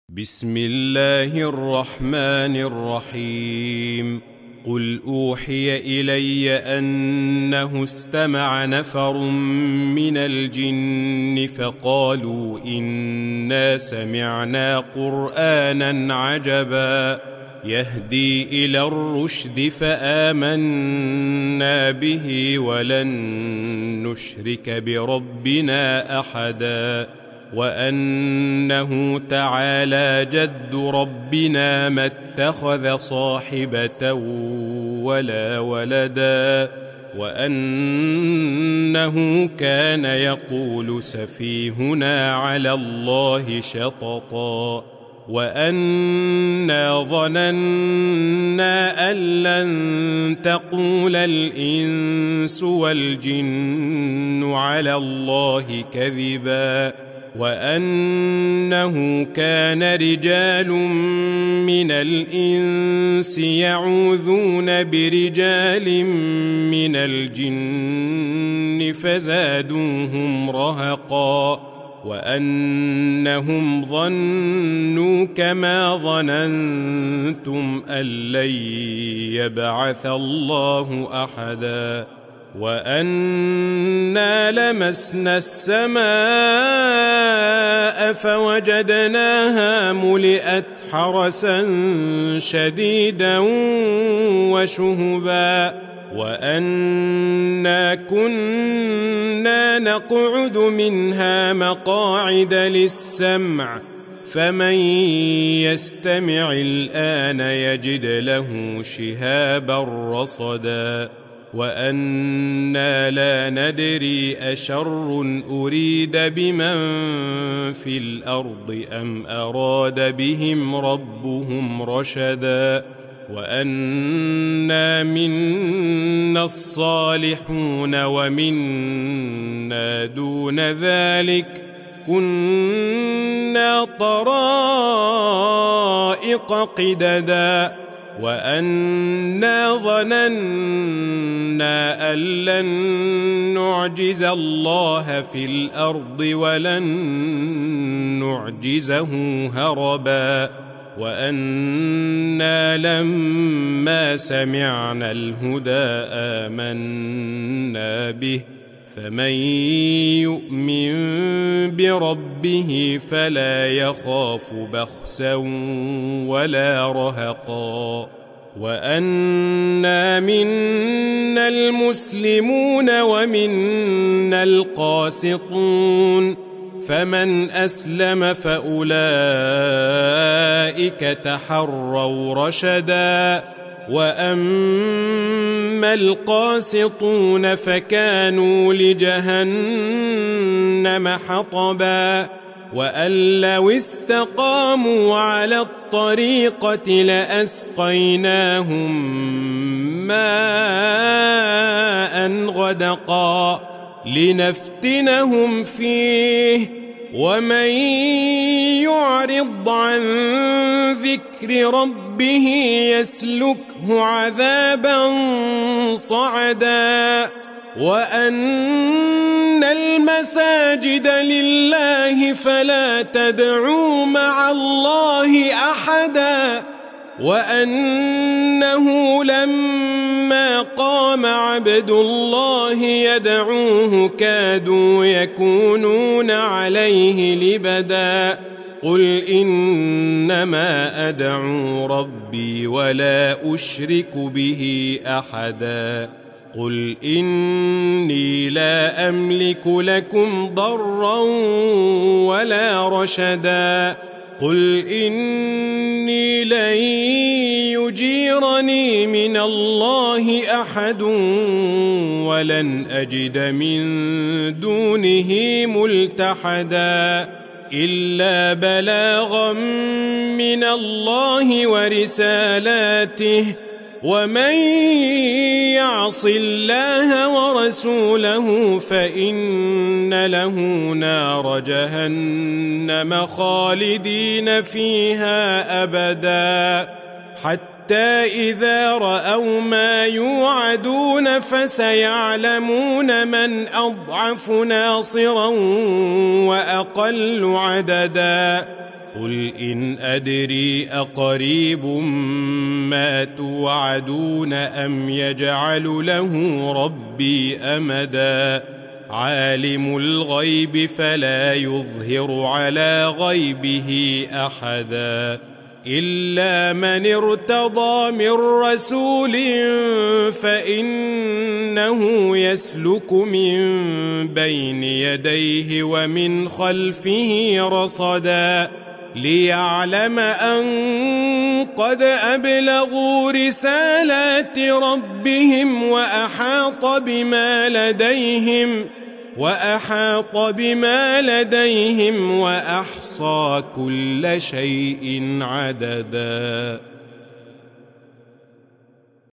بسم الله الرحمن الرحيم. قل أوحي إلي أنه استمع نفر من الجن فقالوا إنا سمعنا قرآنا عجبا يهدي إلى الرشد فآمنا به ولن نشرك بربنا أحدا وأنه تعالى جد ربنا ما اتخذ صاحبة ولا ولدا وأنه كان يقول سفيهنا على الله شططا وأنا ظننا أن لن تقول الإنس والجن على الله كذبا وأنه كان رجال من الإنس يعوذون برجال من الجن فزادوهم رهقا وأنهم ظنوا كما ظننتم أن لن يبعث الله أحدا وأنا لمسنا السماء فوجدناها ملئت حرسا شديدا وشهبا وأنا كنا نقعد منها مقاعد للسمع فمن يستمع الآن يجد له شهابا رصدا وأنا لا ندري أشر أريد بمن في الأرض أم أراد بهم ربهم رشدا وأنا منا الصالحون ومنا دون ذلك كنا طرائق قددا وأنا ظننا أن لن نعجز الله في الأرض ولن نعجزه هربا وأنا لما سمعنا الهدى آمنا به فمن يؤمن بربه فلا يخاف بخسا ولا رهقا وأنا منا المسلمون ومنا القاسطون فمن أسلم فأولئك تحروا رشدا وأما القاسطون فكانوا لجهنم حطبا وأن لو استقاموا على الطريقة لأسقيناهم ماء غدقا لنفتنهم فيه ومن يعرض عن ذكر ربه يسلكه عذابا صعدا وأن المساجد لله فلا تدعوا مع الله أحدا وأنه لما قام عبد الله يدعوه كادوا يكونون عليه لبدا قل إنما أدعو ربي ولا أشرك به أحدا قل إني لا أملك لكم ضرا ولا رشدا قل إني لن يجيرني من الله أحد ولن أجد من دونه ملتحدا إلا بلاغا من الله ورسالاته ومن يعص الله ورسوله فإن له نار جهنم خالدين فيها أبدا حتى إذا رأوا ما يوعدون فسيعلمون من أضعف ناصرا وأقل عددا قل إن أدري أقريب ما توعدون أم يجعل له ربي أمدا عالم الغيب فلا يظهر على غيبه أحدا إلا من ارتضى من رسول فإنه يسلك من بين يديه ومن خلفه رصدا ليعلم أن قد أبلغوا رسالات ربهم وأحاط بما لديهم وأحصى كل شيء عددا.